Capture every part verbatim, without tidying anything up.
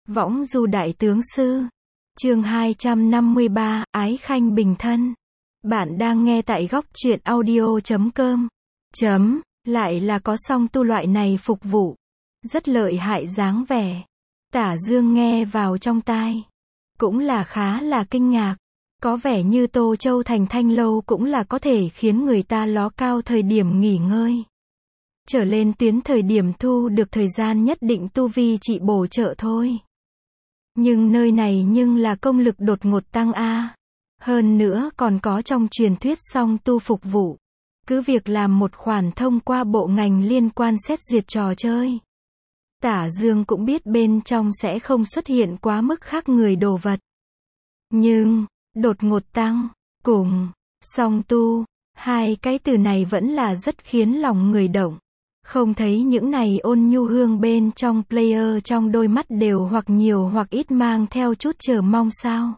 Võng du đại tướng sư. Chương hai trăm năm mươi ba, Ái Khanh bình thân. Bạn đang nghe tại góc truyện audio chấm com. Chấm, lại là có song tu loại này phục vụ. Rất lợi hại dáng vẻ. Tả Dương nghe vào trong tai. Cũng là khá là kinh ngạc. Có vẻ như Tô Châu Thành Thanh Lâu cũng là có thể khiến người ta ló cao thời điểm nghỉ ngơi. Trở lên tuyến thời điểm thu được thời gian nhất định tu vi trị bổ trợ thôi. Nhưng nơi này nhưng là công lực đột ngột tăng a. Hơn nữa còn có trong truyền thuyết song tu phục vụ. Cứ việc làm một khoản thông qua bộ ngành liên quan xét duyệt trò chơi. Tả Dương cũng biết bên trong sẽ không xuất hiện quá mức khác người đồ vật. Nhưng, đột ngột tăng, cùng, song tu, hai cái từ này vẫn là rất khiến lòng người động. Không thấy những này ôn nhu hương bên trong player trong đôi mắt đều hoặc nhiều hoặc ít mang theo chút chờ mong sao.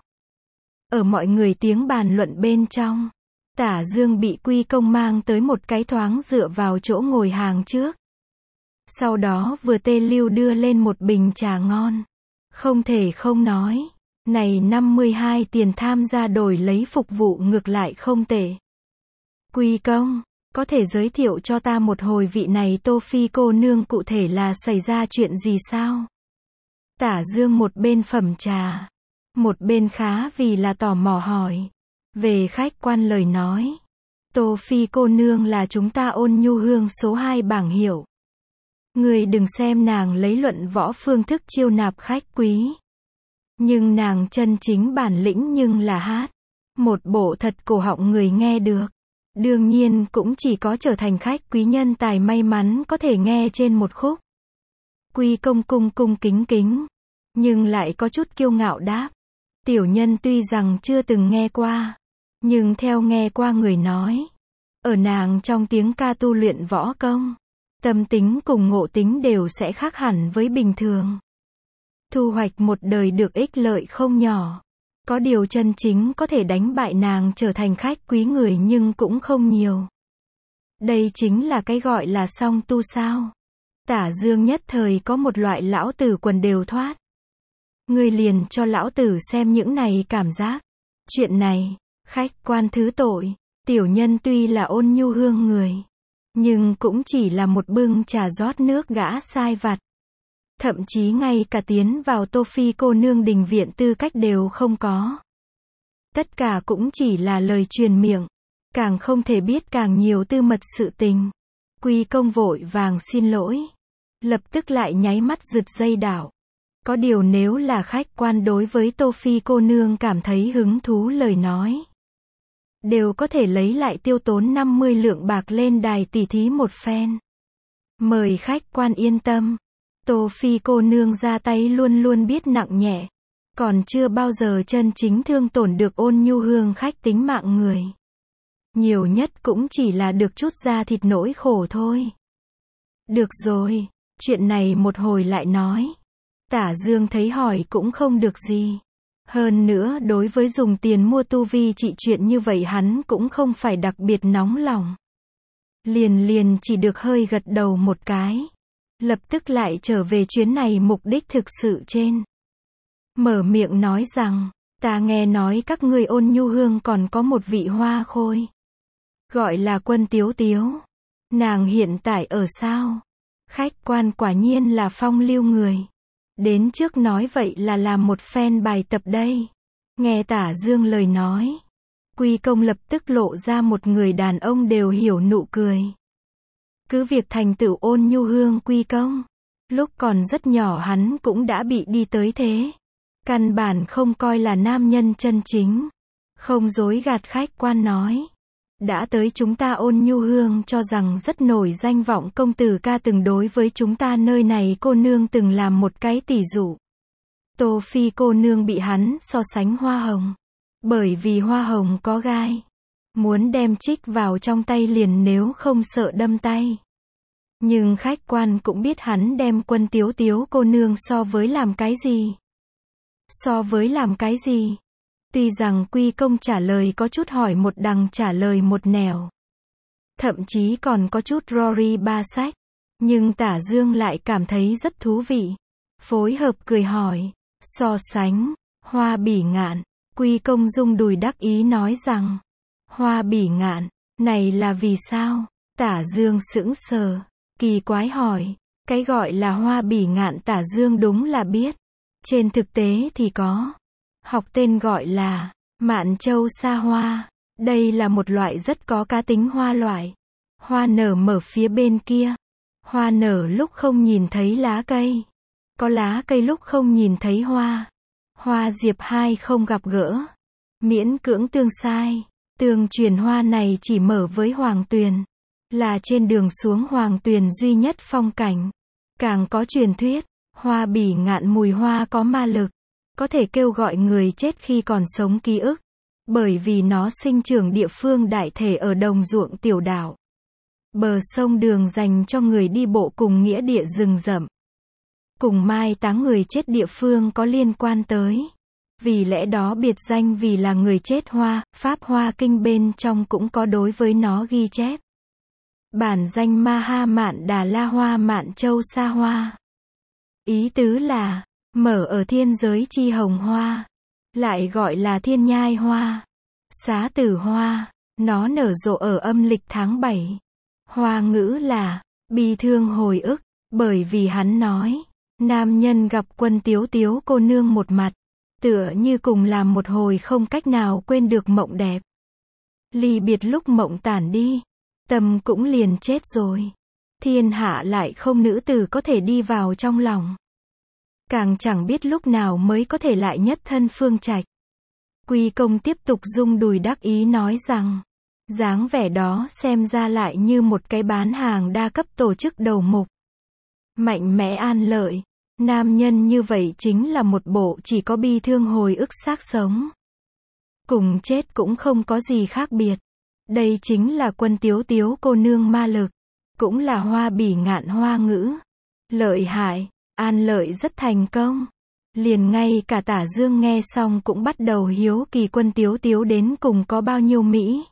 Ở mọi người tiếng bàn luận bên trong, Tả Dương bị Quy Công mang tới một cái thoáng dựa vào chỗ ngồi hàng trước. Sau đó vừa tê lưu đưa lên một bình trà ngon. Không thể không nói, này năm mươi hai tiền tham gia đổi lấy phục vụ ngược lại không tệ. Quy Công, có thể giới thiệu cho ta một hồi vị này Tô Phi cô nương cụ thể là xảy ra chuyện gì sao? Tả Dương một bên phẩm trà, một bên khá vì là tò mò hỏi. Về khách quan lời nói, Tô Phi cô nương là chúng ta ôn nhu hương số hai bảng hiệu. Người đừng xem nàng lấy luận võ phương thức chiêu nạp khách quý. Nhưng nàng chân chính bản lĩnh nhưng là hát. Một bộ thật cổ họng người nghe được. Đương nhiên cũng chỉ có trở thành khách quý nhân tài may mắn có thể nghe trên một khúc. Quy Công cung cung kính kính, nhưng lại có chút kiêu ngạo đáp. Tiểu nhân tuy rằng chưa từng nghe qua, nhưng theo nghe qua người nói, ở nàng trong tiếng ca tu luyện võ công, tâm tính cùng ngộ tính đều sẽ khác hẳn với bình thường. Thu hoạch một đời được ích lợi không nhỏ. Có điều chân chính có thể đánh bại nàng trở thành khách quý người nhưng cũng không nhiều. Đây chính là cái gọi là song tu sao. Tả Dương nhất thời có một loại lão tử quần đều thoát. Người liền cho lão tử xem những này cảm giác. Chuyện này, khách quan thứ tội, tiểu nhân tuy là ôn nhu hương người, nhưng cũng chỉ là một bưng trà rót nước gã sai vặt. Thậm chí ngay cả tiến vào Tô Phi cô nương đình viện tư cách đều không có. Tất cả cũng chỉ là lời truyền miệng, càng không thể biết càng nhiều tư mật sự tình. Quy Công vội vàng xin lỗi, lập tức lại nháy mắt giật dây đảo. Có điều nếu là khách quan đối với Tô Phi cô nương cảm thấy hứng thú lời nói, đều có thể lấy lại tiêu tốn năm mươi lượng bạc lên đài tỉ thí một phen. Mời khách quan yên tâm. Tô Phi cô nương ra tay luôn luôn biết nặng nhẹ, còn chưa bao giờ chân chính thương tổn được ôn nhu hương khách tính mạng người. Nhiều nhất cũng chỉ là được chút da thịt nỗi khổ thôi. Được rồi, chuyện này một hồi lại nói. Tả Dương thấy hỏi cũng không được gì. Hơn nữa đối với dùng tiền mua tu vi trị chuyện như vậy hắn cũng không phải đặc biệt nóng lòng. Liền liền chỉ được hơi gật đầu một cái. Lập tức lại trở về chuyến này mục đích thực sự trên. Mở miệng nói rằng, ta nghe nói các ngươi ôn nhu hương còn có một vị hoa khôi. Gọi là Quân Tiếu Tiếu. Nàng hiện tại ở sao? Khách quan quả nhiên là phong lưu người. Đến trước nói vậy là làm một phen bài tập đây. Nghe Tả Dương lời nói, Quy Công lập tức lộ ra một người đàn ông đều hiểu nụ cười. Cứ việc thành tựu ôn nhu hương Quy Công, lúc còn rất nhỏ hắn cũng đã bị đi tới thế. Căn bản không coi là nam nhân chân chính. Không dối gạt khách quan nói. Đã tới chúng ta ôn nhu hương cho rằng rất nổi danh vọng công tử ca từng đối với chúng ta nơi này cô nương từng làm một cái tỷ dụ. Tô Phi cô nương bị hắn so sánh hoa hồng. Bởi vì hoa hồng có gai. Muốn đem trích vào trong tay liền nếu không sợ đâm tay. Nhưng khách quan cũng biết hắn đem Quân Tiếu Tiếu cô nương so với làm cái gì. So với làm cái gì? Tuy rằng Quy Công trả lời có chút hỏi một đằng trả lời một nẻo. Thậm chí còn có chút Rory ba sách. Nhưng Tả Dương lại cảm thấy rất thú vị. Phối hợp cười hỏi, So sánh, Hoa Bỉ Ngạn, Quy Công rung đùi đắc ý nói rằng, Hoa Bỉ Ngạn, này là vì sao? Tả Dương sững sờ, kỳ quái hỏi, cái gọi là Hoa Bỉ Ngạn Tả Dương đúng là biết. Trên thực tế thì có. Học tên gọi là Mạn Châu Sa Hoa. Đây là một loại rất có cá tính hoa loại. Hoa nở mở phía bên kia. Hoa nở lúc không nhìn thấy lá cây. Có lá cây lúc không nhìn thấy hoa. Hoa diệp hai không gặp gỡ. Miễn cưỡng tương sai. Tương truyền hoa này chỉ mở với Hoàng Tuyền. Là trên đường xuống Hoàng Tuyền duy nhất phong cảnh. Càng có truyền thuyết, Hoa Bỉ Ngạn mùi hoa có ma lực. Có thể kêu gọi người chết khi còn sống ký ức. Bởi vì nó sinh trưởng địa phương đại thể ở đồng ruộng tiểu đảo. Bờ sông đường dành cho người đi bộ cùng nghĩa địa rừng rậm. Cùng mai táng người chết địa phương có liên quan tới. Vì lẽ đó biệt danh vì là người chết hoa, Pháp Hoa Kinh bên trong cũng có đối với nó ghi chép. Bản danh Ma Ha Mạn Đà La Hoa Mạn Châu Sa Hoa. Ý tứ là, mở ở thiên giới chi hồng hoa. Lại gọi là thiên nhai hoa. Xá tử hoa. Nó nở rộ ở âm lịch tháng bảy. Hoa ngữ là, bi thương hồi ức. Bởi vì hắn nói, nam nhân gặp Quân Tiếu Tiếu cô nương một mặt. Tựa như cùng làm một hồi không cách nào quên được mộng đẹp. Ly biệt lúc mộng tản đi. Tâm cũng liền chết rồi. Thiên hạ lại không nữ tử có thể đi vào trong lòng. Càng chẳng biết lúc nào mới có thể lại nhất thân phương trạch. Quy Công tiếp tục rung đùi đắc ý nói rằng, dáng vẻ đó xem ra lại như một cái bán hàng đa cấp tổ chức đầu mục. Mạnh mẽ an lợi. Nam nhân như vậy chính là một bộ chỉ có bi thương hồi ức xác sống. Cùng chết cũng không có gì khác biệt. Đây chính là Quân Tiếu Tiếu cô nương ma lực. Cũng là Hoa Bỉ Ngạn hoa ngữ. Lợi hại, an lợi rất thành công. Liền ngay cả Tả Dương nghe xong cũng bắt đầu hiếu kỳ Quân Tiếu Tiếu đến cùng có bao nhiêu Mỹ.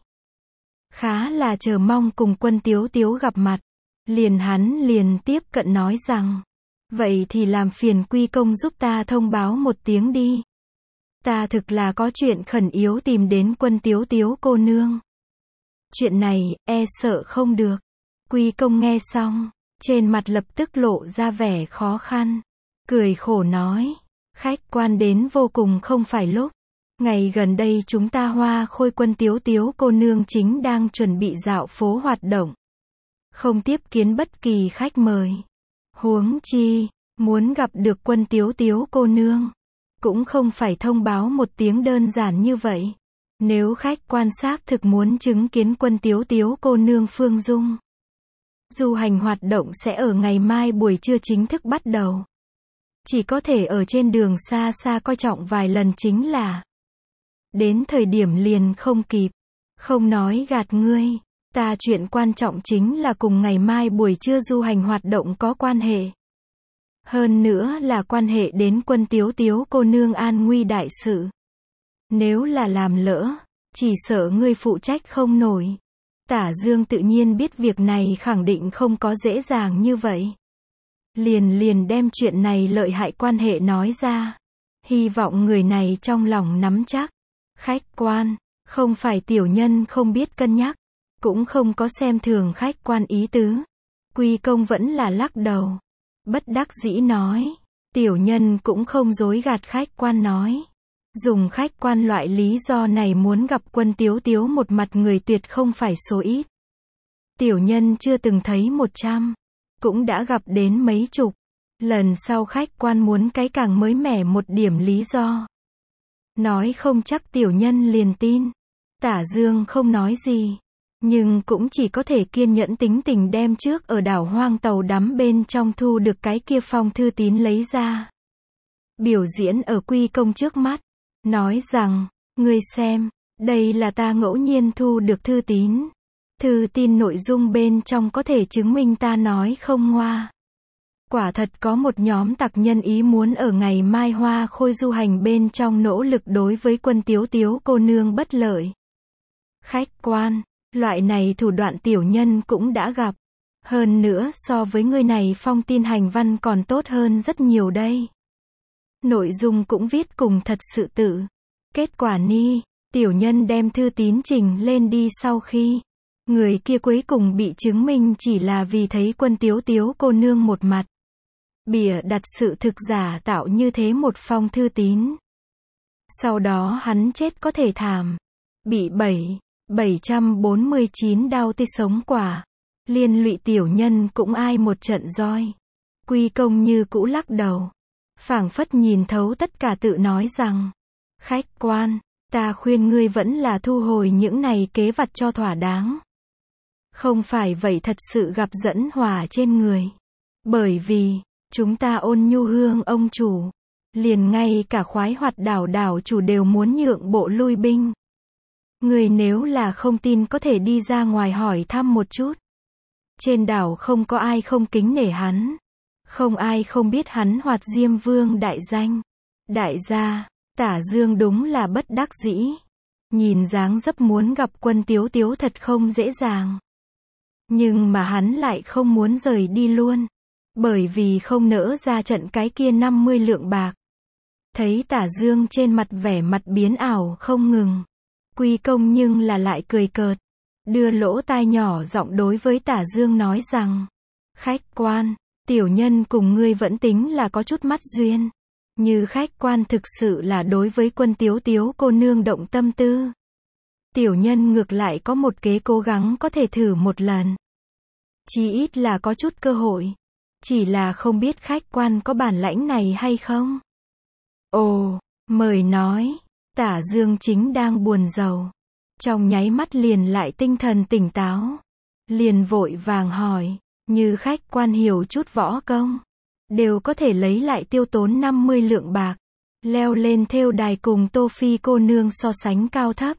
Khá là chờ mong cùng Quân Tiếu Tiếu gặp mặt. Liền hắn liền tiếp cận nói rằng, vậy thì làm phiền Quy Công giúp ta thông báo một tiếng đi. Ta thực là có chuyện khẩn yếu tìm đến Quân Tiếu Tiếu cô nương. Chuyện này, e sợ không được. Quy Công nghe xong, trên mặt lập tức lộ ra vẻ khó khăn. Cười khổ nói, khách quan đến vô cùng không phải lúc. Ngày gần đây chúng ta Hoa Khôi Quân Tiếu Tiếu cô nương chính đang chuẩn bị dạo phố hoạt động. Không tiếp kiến bất kỳ khách mời. Huống chi, muốn gặp được Quân Tiếu Tiếu cô nương. Cũng không phải thông báo một tiếng đơn giản như vậy. Nếu khách quan sát thực muốn chứng kiến Quân Tiếu Tiếu cô nương Phương Dung. Du hành hoạt động sẽ ở ngày mai buổi trưa chính thức bắt đầu. Chỉ có thể ở trên đường xa xa coi trọng vài lần chính là. Đến thời điểm liền không kịp. Không nói gạt ngươi. Ta chuyện quan trọng chính là cùng ngày mai buổi trưa du hành hoạt động có quan hệ. Hơn nữa là quan hệ đến Quân Tiếu Tiếu cô nương an nguy đại sự. Nếu là làm lỡ, chỉ sợ ngươi phụ trách không nổi. Tả Dương tự nhiên biết việc này khẳng định không có dễ dàng như vậy. Liền liền đem chuyện này lợi hại quan hệ nói ra. Hy vọng người này trong lòng nắm chắc. Khách quan, không phải tiểu nhân không biết cân nhắc. Cũng không có xem thường khách quan ý tứ. Quy Công vẫn là lắc đầu. Bất đắc dĩ nói. Tiểu nhân cũng không dối gạt khách quan nói. Dùng khách quan loại lý do này muốn gặp Quân Tiếu Tiếu một mặt người tuyệt không phải số ít. Tiểu nhân chưa từng thấy một trăm. Cũng đã gặp đến mấy chục. Lần sau khách quan muốn cái càng mới mẻ một điểm lý do. Nói không chắc tiểu nhân liền tin. Tả Dương không nói gì. Nhưng cũng chỉ có thể kiên nhẫn tính tình đem trước ở đảo hoang tàu đắm bên trong thu được cái kia phong thư tín lấy ra. Biểu diễn ở Quy Công trước mắt. Nói rằng, ngươi xem, đây là ta ngẫu nhiên thu được thư tín. Thư tin nội dung bên trong có thể chứng minh ta nói không ngoa. Quả thật có một nhóm tặc nhân ý muốn ở ngày mai Hoa Khôi du hành bên trong nỗ lực đối với Quân Tiếu Tiếu cô nương bất lợi. Khách quan, loại này thủ đoạn tiểu nhân cũng đã gặp. Hơn nữa so với người này phong tin hành văn còn tốt hơn rất nhiều đây. nội dung cũng viết cùng thật sự tự. Kết quả ni, tiểu nhân đem thư tín trình lên đi sau khi người kia cuối cùng bị chứng minh chỉ là vì thấy Quân Tiếu Tiếu cô nương một mặt. Bịa đặt sự thực giả tạo như thế một phong thư tín. Sau đó hắn chết có thể thảm. Bị bảy, bảy trăm bốn mươi chín đau tươi sống quả. Liên lụy tiểu nhân cũng ai một trận roi. Quy Công như cũ lắc đầu. Phảng phất nhìn thấu tất cả tự nói rằng. Khách quan, ta khuyên ngươi vẫn là thu hồi những này kế vặt cho thỏa đáng. Không phải vậy thật sự gặp dẫn hỏa trên người. Bởi vì, chúng ta Ôn Nhu Hương ông chủ. Liền ngay cả khoái hoạt đảo đảo chủ đều muốn nhượng bộ lui binh. Người nếu là không tin có thể đi ra ngoài hỏi thăm một chút. Trên đảo không có ai không kính nể hắn. Không ai không biết hắn Hoạt Diêm Vương đại danh. Đại gia, Tả Dương đúng là bất đắc dĩ. Nhìn dáng dấp muốn gặp Quân Tiếu Tiếu thật không dễ dàng. Nhưng mà hắn lại không muốn rời đi luôn. Bởi vì không nỡ ra trận cái kia năm mươi lượng bạc. Thấy Tả Dương trên mặt vẻ mặt biến ảo không ngừng. Quy Công nhưng là lại cười cợt. Đưa lỗ tai nhỏ giọng đối với Tả Dương nói rằng. Khách quan, tiểu nhân cùng ngươi vẫn tính là có chút mắt duyên. Như khách quan thực sự là đối với Quân Tiếu Tiếu cô nương động tâm tư. Tiểu nhân ngược lại có một kế cố gắng có thể thử một lần. Chỉ ít là có chút cơ hội. Chỉ là không biết khách quan có bản lãnh này hay không? Ồ, mời nói. Tả Dương chính đang buồn rầu. Trong nháy mắt liền lại tinh thần tỉnh táo. Liền vội vàng hỏi. Như khách quan hiểu chút võ công. Đều có thể lấy lại tiêu tốn năm mươi lượng bạc. Leo lên thêu đài cùng Tô Phi cô nương so sánh cao thấp.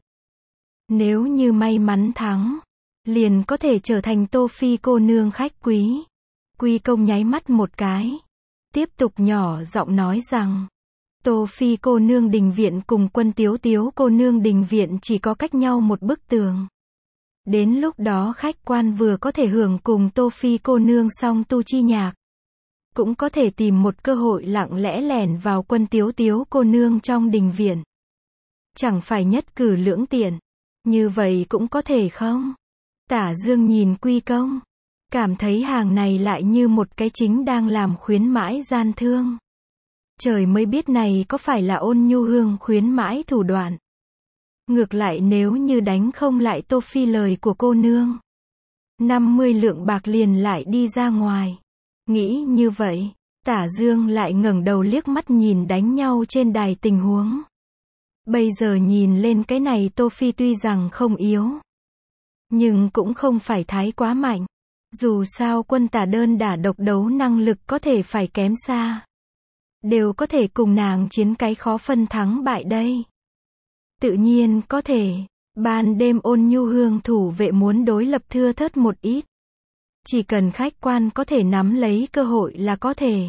Nếu như may mắn thắng. Liền có thể trở thành Tô Phi cô nương khách quý. Quy Công nháy mắt một cái. Tiếp tục nhỏ giọng nói rằng. Tô Phi cô nương đình viện cùng Quân Tiếu Tiếu cô nương đình viện chỉ có cách nhau một bức tường. Đến lúc đó khách quan vừa có thể hưởng cùng Tô Phi cô nương song tu chi nhạc. Cũng có thể tìm một cơ hội lặng lẽ lẻn vào Quân Tiếu Tiếu cô nương trong đình viện. Chẳng phải nhất cử lưỡng tiện. Như vậy cũng có thể không? Tả Dương nhìn Quy Công. Cảm thấy hàng này lại như một cái chính đang làm khuyến mãi gian thương. Trời mới biết này có phải là Ôn Nhu Hương khuyến mãi thủ đoạn. Ngược lại nếu như đánh không lại Tô Phi lời của cô nương. năm mươi lượng bạc liền lại đi ra ngoài. Nghĩ như vậy, Tả Dương lại ngẩng đầu liếc mắt nhìn đánh nhau trên đài tình huống. Bây giờ nhìn lên cái này Tô Phi tuy rằng không yếu. Nhưng cũng không phải thái quá mạnh. Dù sao quân tả đơn đả độc đấu năng lực có thể phải kém xa. Đều có thể cùng nàng chiến cái khó phân thắng bại đây. Tự nhiên có thể. Ban đêm Ôn Nhu Hương thủ vệ muốn đối lập thưa thớt một ít. Chỉ cần khách quan có thể nắm lấy cơ hội là có thể.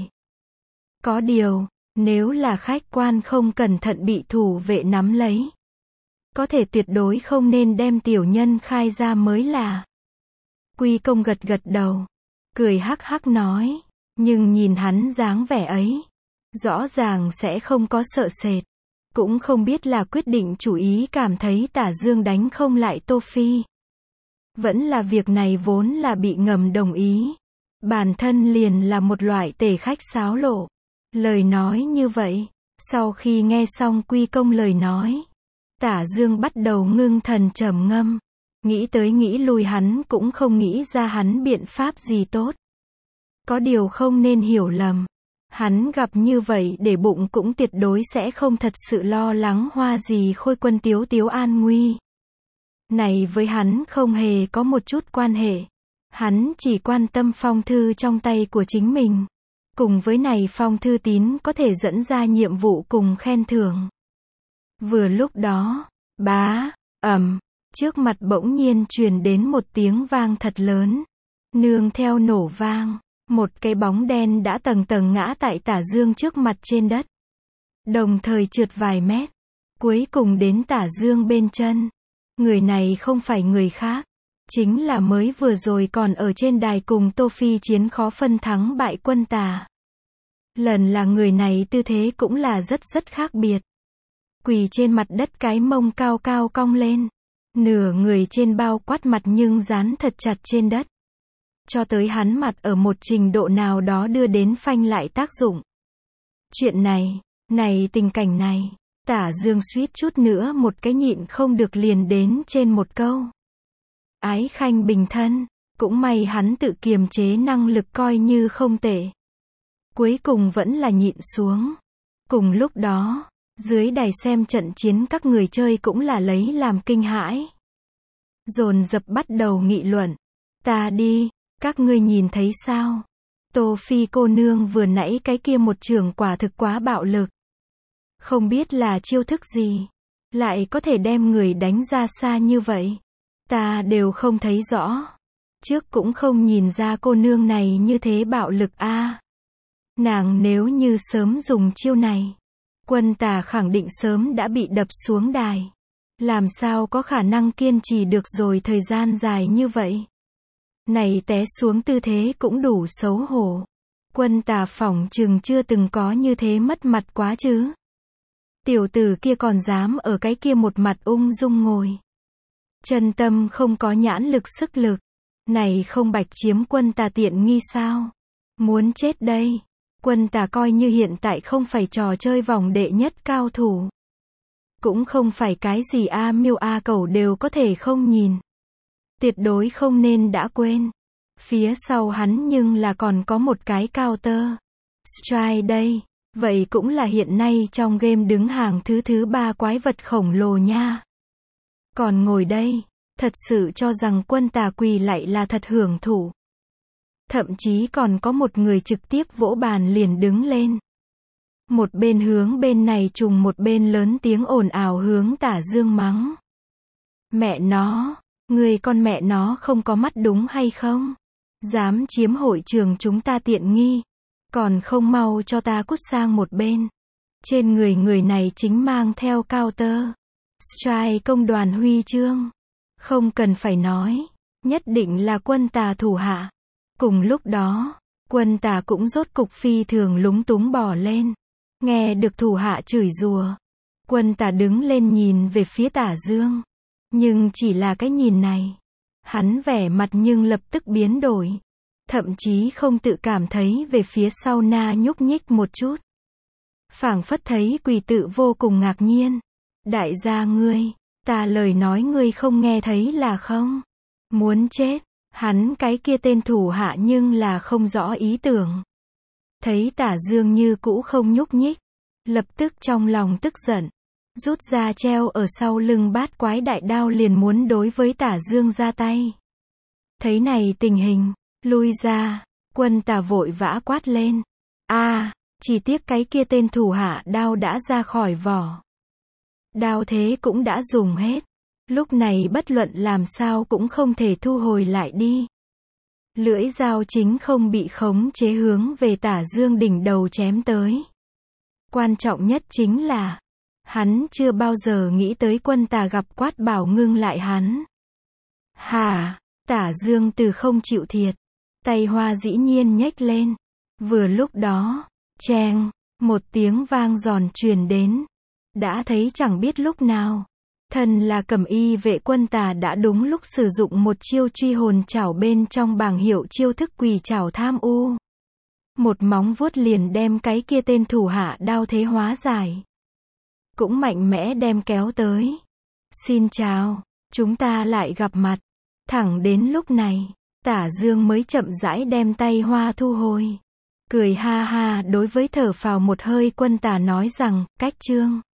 Có điều, nếu là khách quan không cẩn thận bị thủ vệ nắm lấy. Có thể tuyệt đối không nên đem tiểu nhân khai ra mới là. Quy Công gật gật đầu. Cười hắc hắc nói. Nhưng nhìn hắn dáng vẻ ấy. Rõ ràng sẽ không có sợ sệt. Cũng không biết là quyết định chủ ý cảm thấy Tả Dương đánh không lại Tô Phi. Vẫn là việc này vốn là bị ngầm đồng ý. Bản thân liền là một loại tể khách xáo lộ. Lời nói như vậy. Sau khi nghe xong Quy Công lời nói. Tả Dương bắt đầu ngưng thần trầm ngâm. Nghĩ tới nghĩ lui hắn cũng không nghĩ ra hắn biện pháp gì tốt. Có điều không nên hiểu lầm. Hắn gặp như vậy để bụng cũng tuyệt đối sẽ không thật sự lo lắng Hoa gì Khôi Quân Tiếu Tiếu an nguy. Này với hắn không hề có một chút quan hệ. Hắn chỉ quan tâm phong thư trong tay của chính mình. Cùng với này phong thư tín có thể dẫn ra nhiệm vụ cùng khen thưởng. Vừa lúc đó, bá, ầm, trước mặt bỗng nhiên truyền đến một tiếng vang thật lớn. Nương theo nổ vang, một cái bóng đen đã tầng tầng ngã tại Tả Dương trước mặt trên đất. Đồng thời trượt vài mét, cuối cùng đến Tả Dương bên chân. Người này không phải người khác, chính là mới vừa rồi còn ở trên đài cùng Tô Phi chiến khó phân thắng bại quân Tả. Lần là người này tư thế cũng là rất rất khác biệt. Quỳ trên mặt đất, cái mông cao cao cong lên. Nửa người trên bao quát mặt nhưng dán thật chặt trên đất. Cho tới hắn mặt ở một trình độ nào đó đưa đến phanh lại tác dụng. Chuyện này, này tình cảnh này, Tả Dương suýt chút nữa một cái nhịn không được liền đến trên một câu. Ái khanh bình thân, cũng may hắn tự kiềm chế năng lực coi như không tệ. Cuối cùng vẫn là nhịn xuống. Cùng lúc đó, dưới đài xem trận chiến các người chơi cũng là lấy làm kinh hãi. Dồn dập bắt đầu nghị luận. Ta đi, các ngươi nhìn thấy sao? Tô Phi cô nương vừa nãy cái kia một trường quả thực quá bạo lực. Không biết là chiêu thức gì, lại có thể đem người đánh ra xa như vậy. Ta đều không thấy rõ. Trước cũng không nhìn ra cô nương này như thế bạo lực a. À, nàng nếu như sớm dùng chiêu này, Quân Tà khẳng định sớm đã bị đập xuống đài. Làm sao có khả năng kiên trì được rồi thời gian dài như vậy. Này té xuống tư thế cũng đủ xấu hổ. Quân Tà phỏng chừng chưa từng có như thế mất mặt quá chứ. Tiểu tử kia còn dám ở cái kia một mặt ung dung ngồi. Chân tâm không có nhãn lực sức lực. Này không bạch chiếm Quân Tà tiện nghi sao? Muốn chết đây. Quân Tà coi như hiện tại không phải trò chơi vòng đệ nhất cao thủ. Cũng không phải cái gì A miêu A cẩu đều có thể không nhìn. Tuyệt đối không nên đã quên. Phía sau hắn nhưng là còn có một cái counter strike đây. Vậy cũng là hiện nay trong game đứng hàng thứ thứ ba quái vật khổng lồ nha. Còn ngồi đây, thật sự cho rằng Quân Tà quỳ lại là thật hưởng thụ. Thậm chí còn có một người trực tiếp vỗ bàn liền đứng lên. Một bên hướng bên này trùng một bên lớn tiếng ồn ào hướng Tả Dương mắng. Mẹ nó, người con mẹ nó không có mắt đúng hay không? Dám chiếm hội trường chúng ta tiện nghi. Còn không mau cho ta cút sang một bên. Trên người người này chính mang theo counter strike công đoàn huy chương. Không cần phải nói, nhất định là Quân Tà thủ hạ. Cùng lúc đó, Quân Tà cũng rốt cục phi thường lúng túng bỏ lên. Nghe được thủ hạ chửi rủa, Quân Tà đứng lên nhìn về phía Tả Dương. Nhưng chỉ là cái nhìn này, hắn vẻ mặt nhưng lập tức biến đổi. Thậm chí không tự cảm thấy về phía sau na nhúc nhích một chút. Phảng phất thấy Quỳ Tự vô cùng ngạc nhiên. Đại gia ngươi, ta lời nói ngươi không nghe thấy là không? Muốn chết, hắn cái kia tên thủ hạ nhưng là không rõ ý tưởng. Thấy Tả Dương như cũ không nhúc nhích, lập tức trong lòng tức giận. Rút ra treo ở sau lưng bát quái đại đao liền muốn đối với Tả Dương ra tay. Thấy này tình hình, lui ra, Quân Tà vội vã quát lên. A, à, chỉ tiếc cái kia tên thủ hạ đao đã ra khỏi vỏ. Đao thế cũng đã dùng hết. Lúc này bất luận làm sao cũng không thể thu hồi lại đi. Lưỡi dao chính không bị khống chế hướng về Tả Dương đỉnh đầu chém tới. Quan trọng nhất chính là, hắn chưa bao giờ nghĩ tới Quân Tà gặp quát bảo ngưng lại hắn. Hả, Tả Dương từ không chịu thiệt. Tay hoa dĩ nhiên nhếch lên. Vừa lúc đó, cheng, một tiếng vang giòn truyền đến. Đã thấy chẳng biết lúc nào, thần là Cẩm Y vệ Quân Tà đã đúng lúc sử dụng một chiêu truy hồn chảo bên trong bảng hiệu chiêu thức quỳ chảo tham u. Một móng vuốt liền đem cái kia tên thủ hạ đao thế hóa giải. Cũng mạnh mẽ đem kéo tới. Xin chào, chúng ta lại gặp mặt. Thẳng đến lúc này, Tả Dương mới chậm rãi đem tay hoa thu hồi. Cười ha ha đối với thở phào một hơi Quân Tà nói rằng, cách chương.